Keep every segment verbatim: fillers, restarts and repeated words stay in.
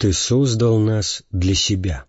Ты создал нас для себя.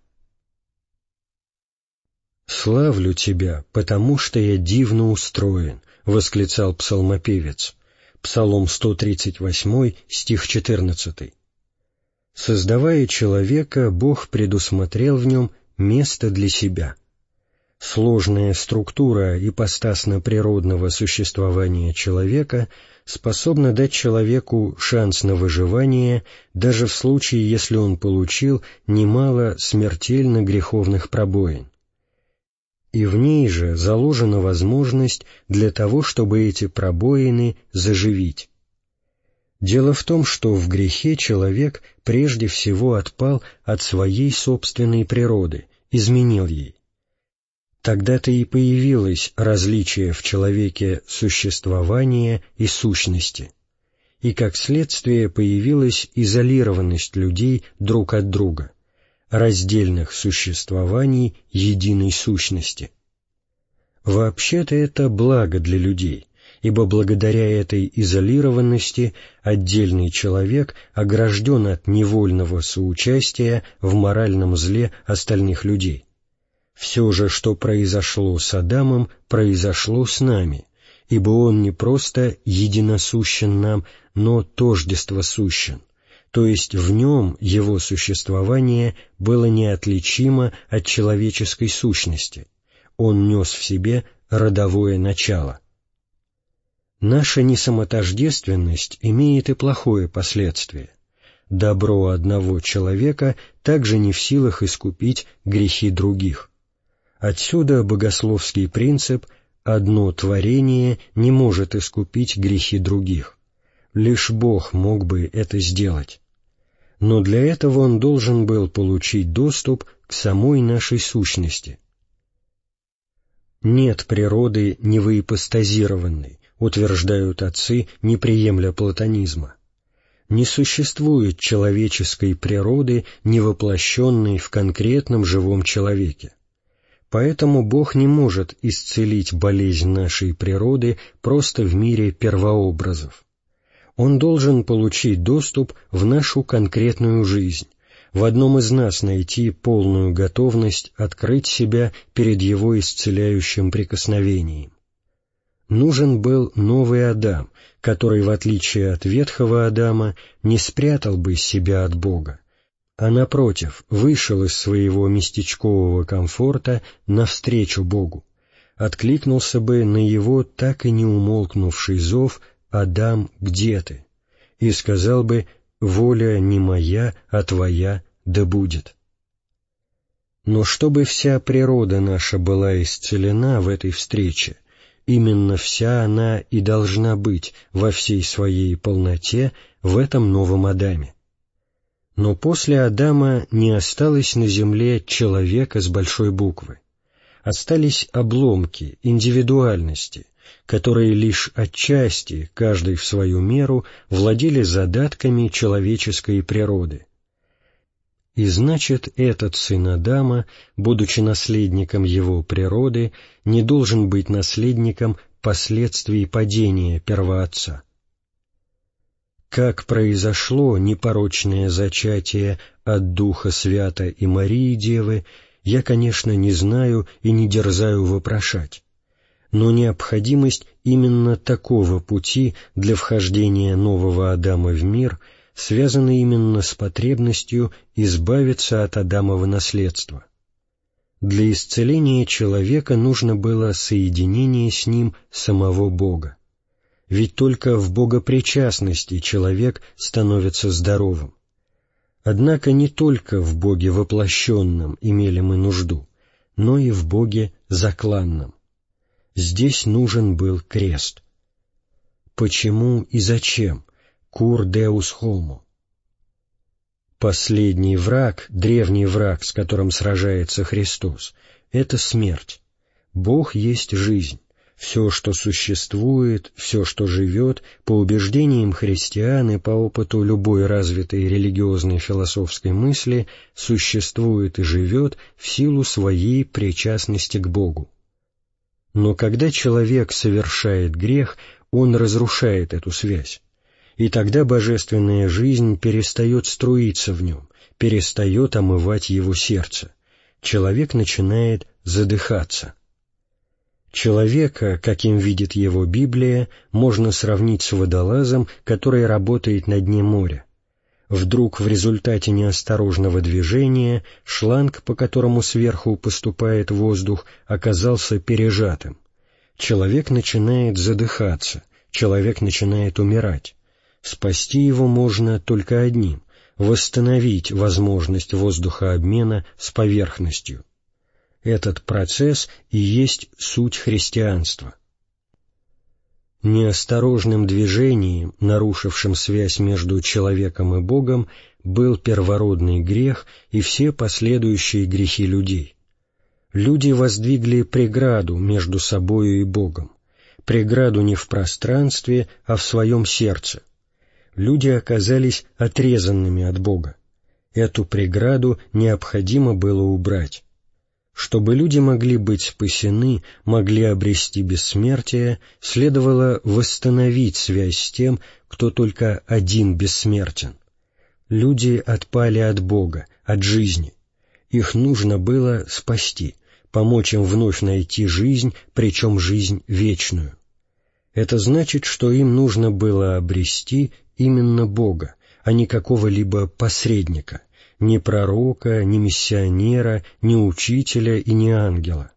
«Славлю Тебя, потому что я дивно устроен», — восклицал псалмопевец. Псалом сто тридцать восемь, стих четырнадцатый. Создавая человека, Бог предусмотрел в нем место для себя. Сложная структура ипостасно-природного существования человека способна дать человеку шанс на выживание даже в случае, если он получил немало смертельно греховных пробоин. И в ней же заложена возможность для того, чтобы эти пробоины заживить. Дело в том, что в грехе человек прежде всего отпал от своей собственной природы, изменил ей. Тогда-то и появилось различие в человеке существования и сущности, и как следствие появилась изолированность людей друг от друга, раздельных существований единой сущности. Вообще-то это благо для людей, ибо благодаря этой изолированности отдельный человек огражден от невольного соучастия в моральном зле остальных людей. Все же, что произошло с Адамом, произошло с нами, ибо он не просто единосущен нам, но тождество сущен, то есть в нем его существование было неотличимо от человеческой сущности, он нес в себе родовое начало. Наша несамотождественность имеет и плохое последствие. Добро одного человека также не в силах искупить грехи других. Отсюда богословский принцип «одно творение не может искупить грехи других». Лишь Бог мог бы это сделать. Но для этого Он должен был получить доступ к самой нашей сущности. Нет природы невоипостазированной, утверждают отцы, не приемля платонизма. Не существует человеческой природы, не воплощенной в конкретном живом человеке. Поэтому Бог не может исцелить болезнь нашей природы просто в мире первообразов. Он должен получить доступ в нашу конкретную жизнь, в одном из нас найти полную готовность открыть себя перед Его исцеляющим прикосновением. Нужен был новый Адам, который, в отличие от ветхого Адама, не спрятал бы себя от Бога, а, напротив, вышел из своего местечкового комфорта навстречу Богу, откликнулся бы на Его так и не умолкнувший зов «Адам, где ты?» и сказал бы «Воля не моя, а твоя да будет». Но чтобы вся природа наша была исцелена в этой встрече, именно вся она и должна быть во всей своей полноте в этом новом Адаме. Но после Адама не осталось на земле человека с большой буквы. Остались обломки, индивидуальности, которые лишь отчасти, каждый в свою меру, владели задатками человеческой природы. И значит, этот сын Адама, будучи наследником его природы, не должен быть наследником последствий падения первоотца. Как произошло непорочное зачатие от Духа Свята и Марии Девы, я, конечно, не знаю и не дерзаю вопрошать, но необходимость именно такого пути для вхождения нового Адама в мир связана именно с потребностью избавиться от Адамова наследства. Для исцеления человека нужно было соединение с ним самого Бога. Ведь только в богопричастности человек становится здоровым. Однако не только в Боге воплощенном имели мы нужду, но и в Боге закланном. Здесь нужен был крест. Почему и зачем? Cur Deus homo. Последний враг, древний враг, с которым сражается Христос, — это смерть. Бог есть жизнь. Все, что существует, все, что живет, по убеждениям христиан и по опыту любой развитой религиозной философской мысли, существует и живет в силу своей причастности к Богу. Но когда человек совершает грех, он разрушает эту связь, и тогда божественная жизнь перестает струиться в нем, перестает омывать его сердце. Человек начинает задыхаться. Человека, каким видит его Библия, можно сравнить с водолазом, который работает на дне моря. Вдруг в результате неосторожного движения шланг, по которому сверху поступает воздух, оказался пережатым. Человек начинает задыхаться, человек начинает умирать. Спасти его можно только одним — восстановить возможность воздухообмена с поверхностью. Этот процесс и есть суть христианства. Неосторожным движением, нарушившим связь между человеком и Богом, был первородный грех и все последующие грехи людей. Люди воздвигли преграду между собою и Богом, преграду не в пространстве, а в своем сердце. Люди оказались отрезанными от Бога. Эту преграду необходимо было убрать. Чтобы люди могли быть спасены, могли обрести бессмертие, следовало восстановить связь с тем, кто только один бессмертен. Люди отпали от Бога, от жизни. Их нужно было спасти, помочь им вновь найти жизнь, причем жизнь вечную. Это значит, что им нужно было обрести именно Бога, а не какого-либо посредника, ни пророка, ни миссионера, ни учителя и ни ангела.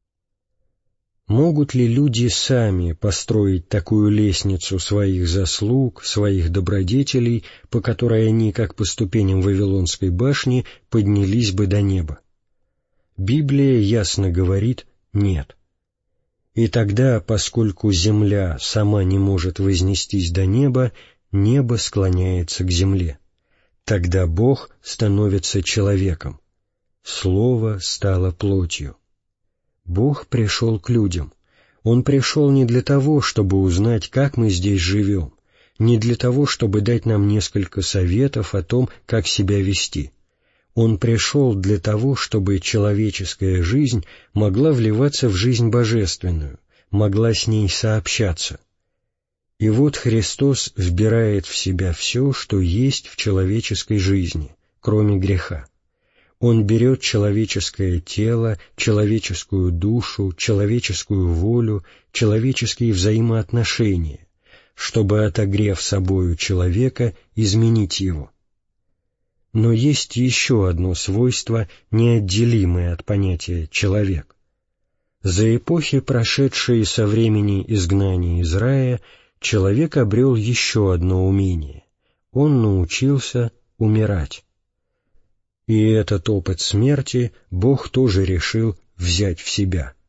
Могут ли люди сами построить такую лестницу своих заслуг, своих добродетелей, по которой они, как по ступеням Вавилонской башни, поднялись бы до неба? Библия ясно говорит «нет». И тогда, поскольку земля сама не может вознестись до неба, небо склоняется к земле. Тогда Бог становится человеком. Слово стало плотью. Бог пришел к людям. Он пришел не для того, чтобы узнать, как мы здесь живем, не для того, чтобы дать нам несколько советов о том, как себя вести. Он пришел для того, чтобы человеческая жизнь могла вливаться в жизнь божественную, могла с ней сообщаться. И вот Христос вбирает в себя все, что есть в человеческой жизни, кроме греха. Он берет человеческое тело, человеческую душу, человеческую волю, человеческие взаимоотношения, чтобы, отогрев собою человека, изменить его. Но есть еще одно свойство, неотделимое от понятия «человек». За эпохи, прошедшие со времени изгнания из рая, человек обрел еще одно умение. Он научился умирать. И этот опыт смерти Бог тоже решил взять в себя.